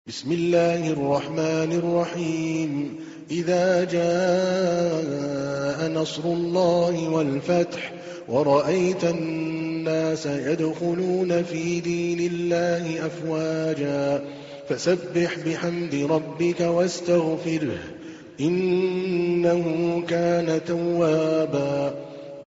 بسم الله الرحمن الرحيم إذا جاء نصر الله والفتح ورأيت الناس يدخلون في دين الله أفواجا فسبح بحمد ربك واستغفره إنه كان توابا